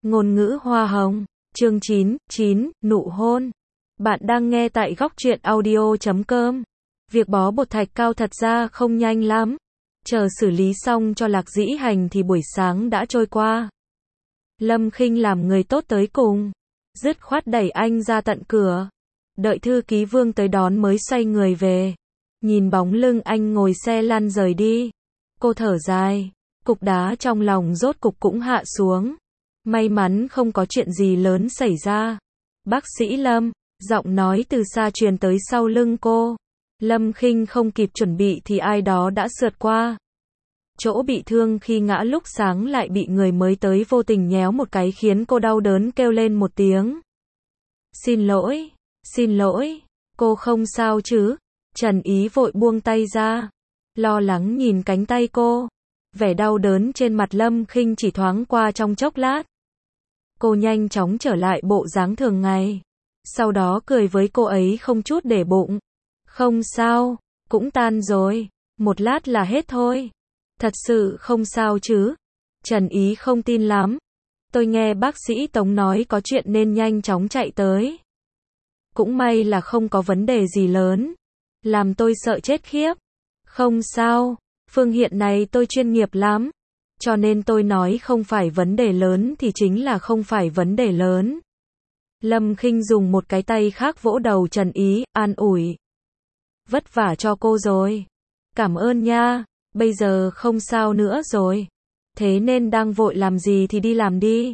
Ngôn ngữ hoa hồng, chương 9, nụ hôn. Bạn đang nghe tại góc truyện audio.com. Việc bó bột thạch cao thật ra không nhanh lắm. Chờ xử lý xong cho Lạc Dĩ Hành thì buổi sáng đã trôi qua. Lâm Khinh làm người tốt tới cùng, dứt khoát đẩy anh ra tận cửa. Đợi thư ký Vương tới đón mới xoay người về. Nhìn bóng lưng anh ngồi xe lăn rời đi, cô thở dài, cục đá trong lòng rốt cục cũng hạ xuống. May mắn không có chuyện gì lớn xảy ra. Bác sĩ Lâm, giọng nói từ xa truyền tới sau lưng cô. Lâm Khinh không kịp chuẩn bị thì ai đó đã sượt qua. Chỗ bị thương khi ngã lúc sáng lại bị người mới tới vô tình nhéo một cái khiến cô đau đớn kêu lên một tiếng. Xin lỗi, cô không sao chứ? Trần Ý vội buông tay ra, lo lắng nhìn cánh tay cô. Vẻ đau đớn trên mặt Lâm Khinh chỉ thoáng qua trong chốc lát. Cô nhanh chóng trở lại bộ dáng thường ngày, sau đó cười với cô ấy không chút để bụng. Không sao, cũng tan rồi, một lát là hết thôi. Thật sự không sao chứ? Trần Ý không tin lắm. Tôi nghe bác sĩ Tống nói có chuyện nên nhanh chóng chạy tới. Cũng may là không có vấn đề gì lớn, làm tôi sợ chết khiếp. Không sao, phương diện này tôi chuyên nghiệp lắm. Cho nên tôi nói không phải vấn đề lớn thì chính là không phải vấn đề lớn. Lâm Khinh dùng một cái tay khác vỗ đầu Trần Ý, an ủi. Vất vả cho cô rồi. Cảm ơn nha, bây giờ không sao nữa rồi. Thế nên đang vội làm gì thì đi làm đi.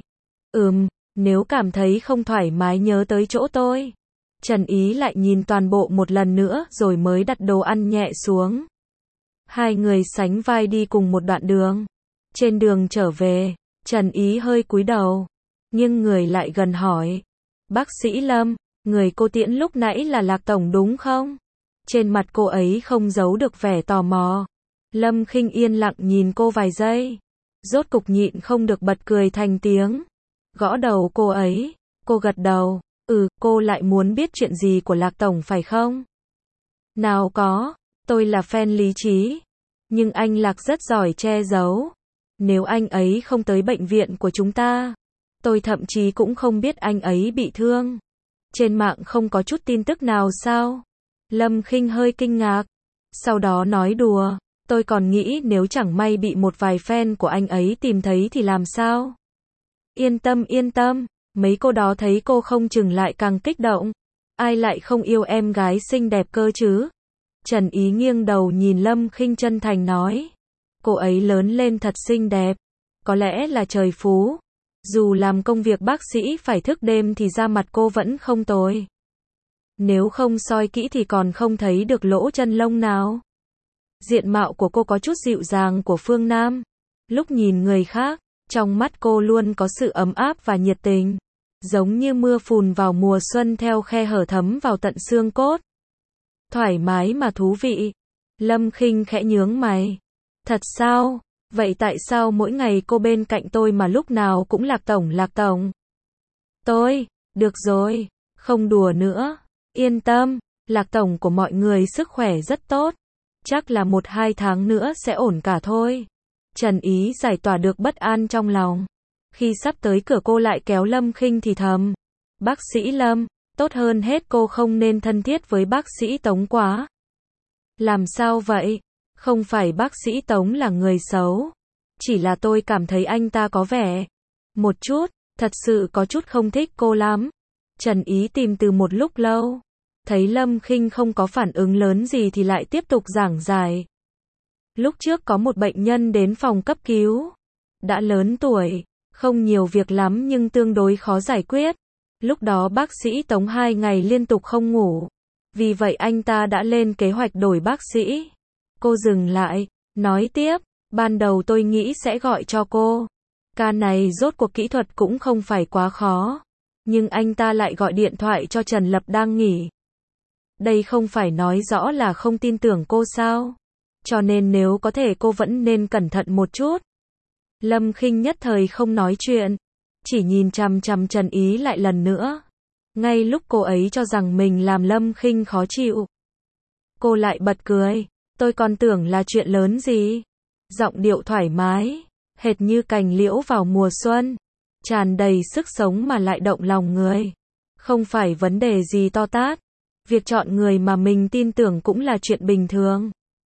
Nếu cảm thấy không thoải mái nhớ tới chỗ tôi. Trần Ý lại nhìn toàn bộ một lần nữa rồi mới đặt đồ ăn nhẹ xuống. Hai người sánh vai đi cùng một đoạn đường. Trên đường trở về, Trần Ý hơi cúi đầu, nhưng người lại gần hỏi. Bác sĩ Lâm, người cô tiễn lúc nãy là Lạc Tổng đúng không? Trên mặt cô ấy không giấu được vẻ tò mò. Lâm Khinh yên lặng nhìn cô vài giây. Rốt cục nhịn không được bật cười thành tiếng. Gõ đầu cô ấy, cô gật đầu. Cô lại muốn biết chuyện gì của Lạc Tổng phải không? Nào có, tôi là fan lý trí. Nhưng anh Lạc rất giỏi che giấu. Nếu anh ấy không tới bệnh viện của chúng ta, tôi thậm chí cũng không biết anh ấy bị thương. Trên mạng không có chút tin tức nào sao? Lâm Khinh hơi kinh ngạc. Sau đó nói đùa, tôi còn nghĩ nếu chẳng may bị một vài fan của anh ấy tìm thấy thì làm sao? Yên tâm, mấy cô đó thấy cô không chừng lại càng kích động. Ai lại không yêu em gái xinh đẹp cơ chứ? Trần Ý nghiêng đầu nhìn Lâm Khinh chân thành nói. Cô ấy lớn lên thật xinh đẹp, có lẽ là trời phú. Dù làm công việc bác sĩ phải thức đêm thì da mặt cô vẫn không tồi. Nếu không soi kỹ thì còn không thấy được lỗ chân lông nào. Diện mạo của cô có chút dịu dàng của phương Nam. Lúc nhìn người khác, trong mắt cô luôn có sự ấm áp và nhiệt tình. Giống như mưa phùn vào mùa xuân theo khe hở thấm vào tận xương cốt. Thoải mái mà thú vị. Lâm Khinh khẽ nhướng mày. Thật sao? Vậy tại sao mỗi ngày cô bên cạnh tôi mà lúc nào cũng Lạc Tổng? Được rồi, không đùa nữa. Yên tâm, Lạc Tổng của mọi người sức khỏe rất tốt. Chắc là 1-2 tháng nữa sẽ ổn cả thôi. Trần Ý giải tỏa được bất an trong lòng. Khi sắp tới cửa cô lại kéo Lâm Khinh thì thầm. Bác sĩ Lâm, tốt hơn hết cô không nên thân thiết với bác sĩ Tống quá. Làm sao vậy? Không phải bác sĩ Tống là người xấu. Chỉ là tôi cảm thấy anh ta có vẻ. Một chút, thật sự có chút không thích cô lắm. Trần Ý tìm từ một lúc lâu. Thấy Lâm Khinh không có phản ứng lớn gì thì lại tiếp tục giảng giải. Lúc trước có một bệnh nhân đến phòng cấp cứu. Đã lớn tuổi, không nhiều việc lắm nhưng tương đối khó giải quyết. Lúc đó bác sĩ Tống 2 ngày liên tục không ngủ. Vì vậy anh ta đã lên kế hoạch đổi bác sĩ. Cô dừng lại, nói tiếp, ban đầu tôi nghĩ sẽ gọi cho cô. Ca này rốt cuộc kỹ thuật cũng không phải quá khó. Nhưng anh ta lại gọi điện thoại cho Trần Lập đang nghỉ. Đây không phải nói rõ là không tin tưởng cô sao? Cho nên nếu có thể cô vẫn nên cẩn thận một chút. Lâm Khinh nhất thời không nói chuyện. Chỉ nhìn chằm chằm Trần Ý lại lần nữa. Ngay lúc cô ấy cho rằng mình làm Lâm Khinh khó chịu. Cô lại bật cười. Tôi còn tưởng là chuyện lớn gì. Giọng điệu thoải mái, hệt như cành liễu vào mùa xuân. tràn đầy sức sống mà lại động lòng người. Không phải vấn đề gì to tát. Việc chọn người mà mình tin tưởng cũng là chuyện bình thường.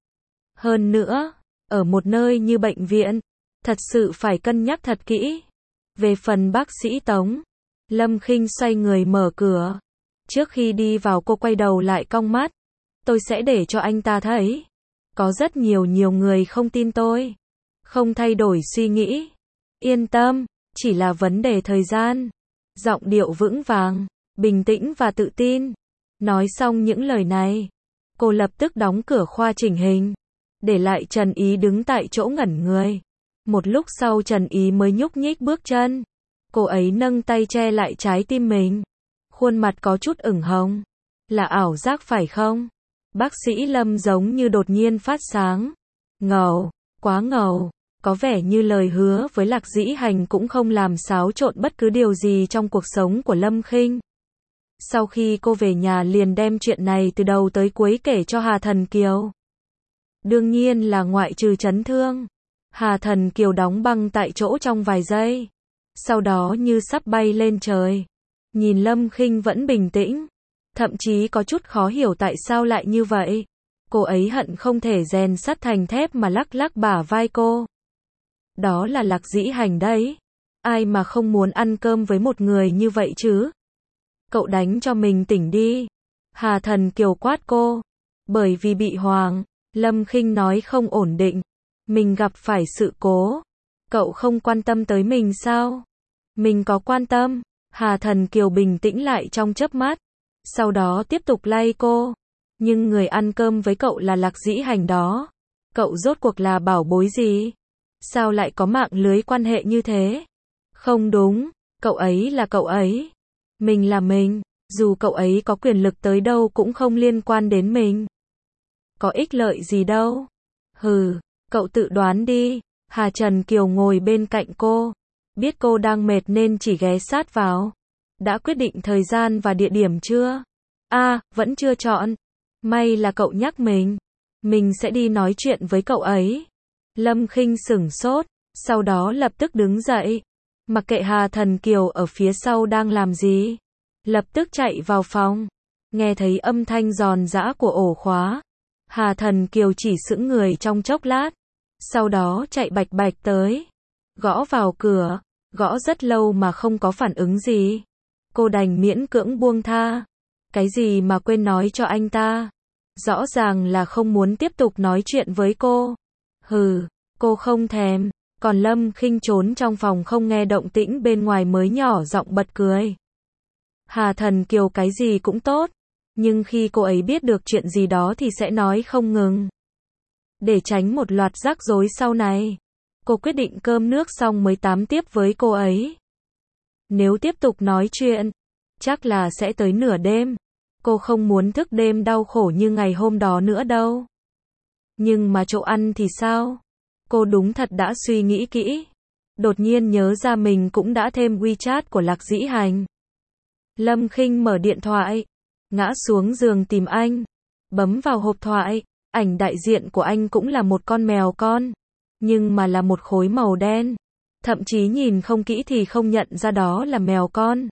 Hơn nữa, ở một nơi như bệnh viện, thật sự phải cân nhắc thật kỹ. Về phần bác sĩ Tống, Lâm Khinh xoay người mở cửa. Trước khi đi vào cô quay đầu lại cong mắt. Tôi sẽ để cho anh ta thấy. Có rất nhiều người không tin tôi. Không thay đổi suy nghĩ. Yên tâm, chỉ là vấn đề thời gian. Giọng điệu vững vàng, bình tĩnh và tự tin. Nói xong những lời này, cô lập tức đóng cửa khoa chỉnh hình. Để lại Trần Ý đứng tại chỗ ngẩn người. Một lúc sau Trần Ý mới nhúc nhích bước chân. Cô ấy nâng tay che lại trái tim mình. Khuôn mặt có chút ửng hồng. Là ảo giác phải không? Bác sĩ Lâm giống như đột nhiên phát sáng. Ngầu, quá ngầu. Có vẻ như lời hứa với Lạc Dĩ Hành cũng không làm xáo trộn bất cứ điều gì trong cuộc sống của Lâm Khinh. Sau khi cô về nhà liền đem chuyện này từ đầu tới cuối kể cho Hà Thần Kiều. Đương nhiên là ngoại trừ chấn thương. Hà Thần Kiều đóng băng tại chỗ trong vài giây. Sau đó như sắp bay lên trời. Nhìn Lâm Khinh vẫn bình tĩnh. Thậm chí có chút khó hiểu tại sao lại như vậy. Cô ấy hận không thể rèn sắt thành thép mà lắc lắc bả vai cô. Đó là Lạc Dĩ Hành đấy. Ai mà không muốn ăn cơm với một người như vậy chứ? Cậu đánh cho mình tỉnh đi. Hà Thần Kiều quát cô. Bởi vì bị Hoàng, Lâm Khinh nói không ổn định. Mình gặp phải sự cố. Cậu không quan tâm tới mình sao? Mình có quan tâm. Hà Thần Kiều bình tĩnh lại trong chớp mắt. Sau đó tiếp tục lay cô. Nhưng người ăn cơm với cậu là Lạc Dĩ Hành đó. Cậu rốt cuộc là bảo bối gì? Sao lại có mạng lưới quan hệ như thế? Không đúng, cậu ấy là cậu ấy. Mình là mình, dù cậu ấy có quyền lực tới đâu cũng không liên quan đến mình. Có ích lợi gì đâu. Hừ, cậu tự đoán đi. Hà Trần Kiều ngồi bên cạnh cô. Biết cô đang mệt nên chỉ ghé sát vào. Đã quyết định thời gian và địa điểm chưa? Vẫn chưa chọn. May là cậu nhắc mình. Mình sẽ đi nói chuyện với cậu ấy. Lâm Khinh sửng sốt, sau đó lập tức đứng dậy. Mặc kệ Hà Thần Kiều ở phía sau đang làm gì. Lập tức chạy vào phòng. Nghe thấy âm thanh giòn giã của ổ khóa. Hà Thần Kiều chỉ sững người trong chốc lát. Sau đó chạy bạch bạch tới. Gõ vào cửa. Gõ rất lâu mà không có phản ứng gì. Cô đành miễn cưỡng buông tha. Cái gì mà quên nói cho anh ta. Rõ ràng là không muốn tiếp tục nói chuyện với cô. Hừ, cô không thèm. Còn Lâm Khinh trốn trong phòng không nghe động tĩnh bên ngoài mới nhỏ giọng bật cười. Hà Thần Kiều cái gì cũng tốt. Nhưng khi cô ấy biết được chuyện gì đó thì sẽ nói không ngừng. Để tránh một loạt rắc rối sau này. Cô quyết định cơm nước xong mới tám tiếp với cô ấy. Nếu tiếp tục nói chuyện, chắc là sẽ tới nửa đêm. Cô không muốn thức đêm đau khổ như ngày hôm đó nữa đâu. Nhưng mà chỗ ăn thì sao? Cô đúng thật đã suy nghĩ kỹ. Đột nhiên nhớ ra mình cũng đã thêm WeChat của Lạc Dĩ Hành. Lâm Khinh mở điện thoại. Ngã xuống giường tìm anh. Bấm vào hộp thoại. Ảnh đại diện của anh cũng là một con mèo con. Nhưng mà là một khối màu đen. Thậm chí nhìn không kỹ thì không nhận ra đó là mèo con.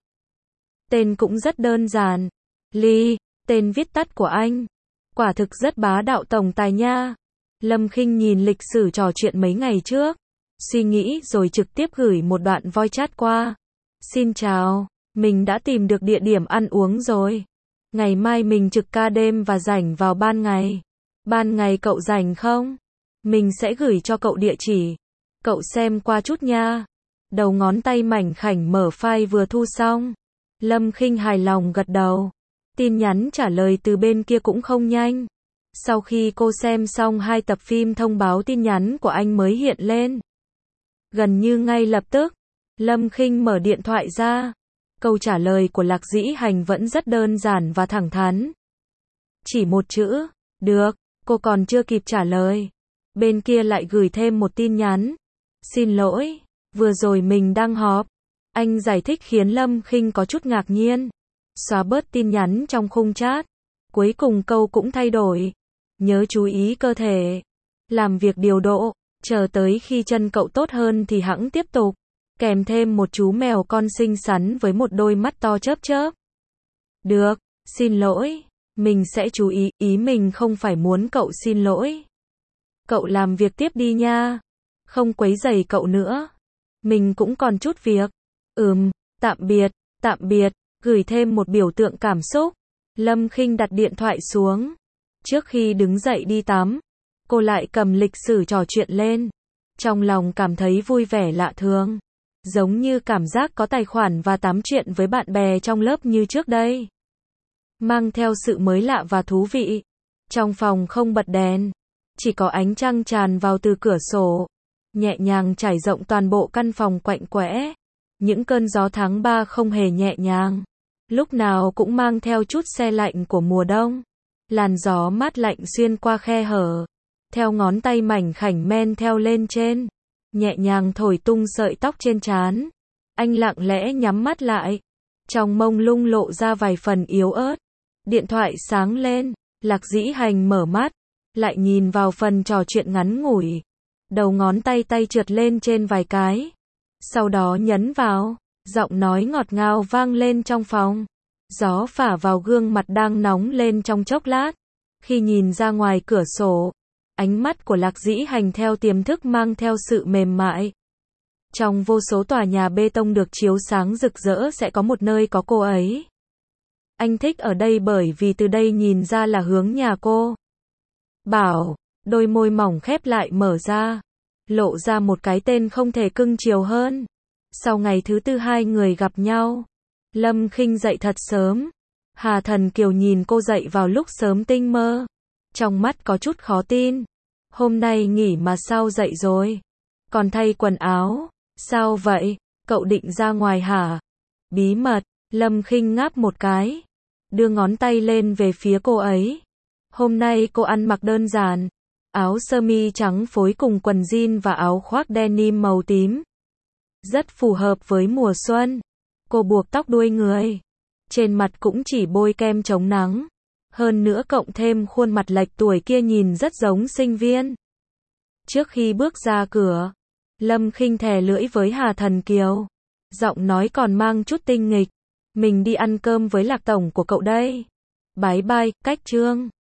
Tên cũng rất đơn giản. Ly, tên viết tắt của anh. Quả thực rất bá đạo tổng tài nha. Lâm Khinh nhìn lịch sử trò chuyện mấy ngày trước. Suy nghĩ rồi trực tiếp gửi một đoạn voice chat qua. Xin chào, mình đã tìm được địa điểm ăn uống rồi. Ngày mai mình trực ca đêm và rảnh vào ban ngày. Ban ngày cậu rảnh không? Mình sẽ gửi cho cậu địa chỉ. Cậu xem qua chút nha. Đầu ngón tay mảnh khảnh mở file vừa thu xong. Lâm Khinh hài lòng gật đầu. Tin nhắn trả lời từ bên kia cũng không nhanh. Sau khi cô xem xong 2 tập phim thông báo tin nhắn của anh mới hiện lên. Gần như ngay lập tức, Lâm Khinh mở điện thoại ra. Câu trả lời của Lạc Dĩ Hành vẫn rất đơn giản và thẳng thắn. Chỉ một chữ, được, cô còn chưa kịp trả lời. Bên kia lại gửi thêm một tin nhắn. Xin lỗi, vừa rồi mình đang họp. Anh giải thích khiến Lâm Khinh có chút ngạc nhiên. Xóa bớt tin nhắn trong khung chat. Cuối cùng câu cũng thay đổi. Nhớ chú ý cơ thể. Làm việc điều độ. Chờ tới khi chân cậu tốt hơn thì hẵng tiếp tục. kèm thêm một chú mèo con xinh xắn với một đôi mắt to chớp chớp. Được, xin lỗi, mình sẽ chú ý, ý mình không phải muốn cậu xin lỗi. Cậu làm việc tiếp đi nha, không quấy rầy cậu nữa. Mình cũng còn chút việc. Tạm biệt, gửi thêm một biểu tượng cảm xúc. Lâm Khinh đặt điện thoại xuống. Trước khi đứng dậy đi tắm, cô lại cầm lịch sử trò chuyện lên. Trong lòng cảm thấy vui vẻ lạ thường. Giống như cảm giác có tài khoản và tám chuyện với bạn bè trong lớp như trước đây. Mang theo sự mới lạ và thú vị. Trong phòng không bật đèn, chỉ có ánh trăng tràn vào từ cửa sổ, nhẹ nhàng trải rộng toàn bộ căn phòng quạnh quẽ. Những cơn gió tháng 3 không hề nhẹ nhàng, lúc nào cũng mang theo chút se lạnh của mùa đông. Làn gió mát lạnh xuyên qua khe hở, theo ngón tay mảnh khảnh men theo lên trên, nhẹ nhàng thổi tung sợi tóc trên trán. Anh lặng lẽ nhắm mắt lại, trong mông lung lộ ra vài phần yếu ớt. Điện thoại sáng lên, Lạc Dĩ Hành mở mắt, lại nhìn vào phần trò chuyện ngắn ngủi. Đầu ngón tay trượt lên trên vài cái, sau đó nhấn vào, giọng nói ngọt ngào vang lên trong phòng. Gió phả vào gương mặt đang nóng lên trong chốc lát. Khi nhìn ra ngoài cửa sổ, ánh mắt của Lạc Dĩ Hành theo tiềm thức mang theo sự mềm mại. Trong vô số tòa nhà bê tông được chiếu sáng rực rỡ sẽ có một nơi có cô ấy. Anh thích ở đây bởi vì từ đây nhìn ra là hướng nhà cô. Bảo, đôi môi mỏng khép lại mở ra, lộ ra một cái tên không thể cưng chiều hơn. Sau ngày thứ tư hai người gặp nhau, Lâm Khinh dậy thật sớm. Hà Thần Kiều nhìn cô dậy vào lúc sớm tinh mơ, trong mắt có chút khó tin. Hôm nay nghỉ mà sao dậy rồi? Còn thay quần áo, sao vậy? Cậu định ra ngoài hả? Bí mật, Lâm Khinh ngáp một cái, đưa ngón tay lên về phía cô ấy. Hôm nay cô ăn mặc đơn giản, áo sơ mi trắng phối cùng quần jean và áo khoác denim màu tím. Rất phù hợp với mùa xuân. Cô buộc tóc đuôi người, trên mặt cũng chỉ bôi kem chống nắng. Hơn nữa cộng thêm khuôn mặt lệch tuổi kia nhìn rất giống sinh viên. Trước khi bước ra cửa, Lâm Khinh thè lưỡi với Hà Thần Kiều. Giọng nói còn mang chút tinh nghịch. Mình đi ăn cơm với Lạc tổng của cậu đây. Bái bai, cách Trương.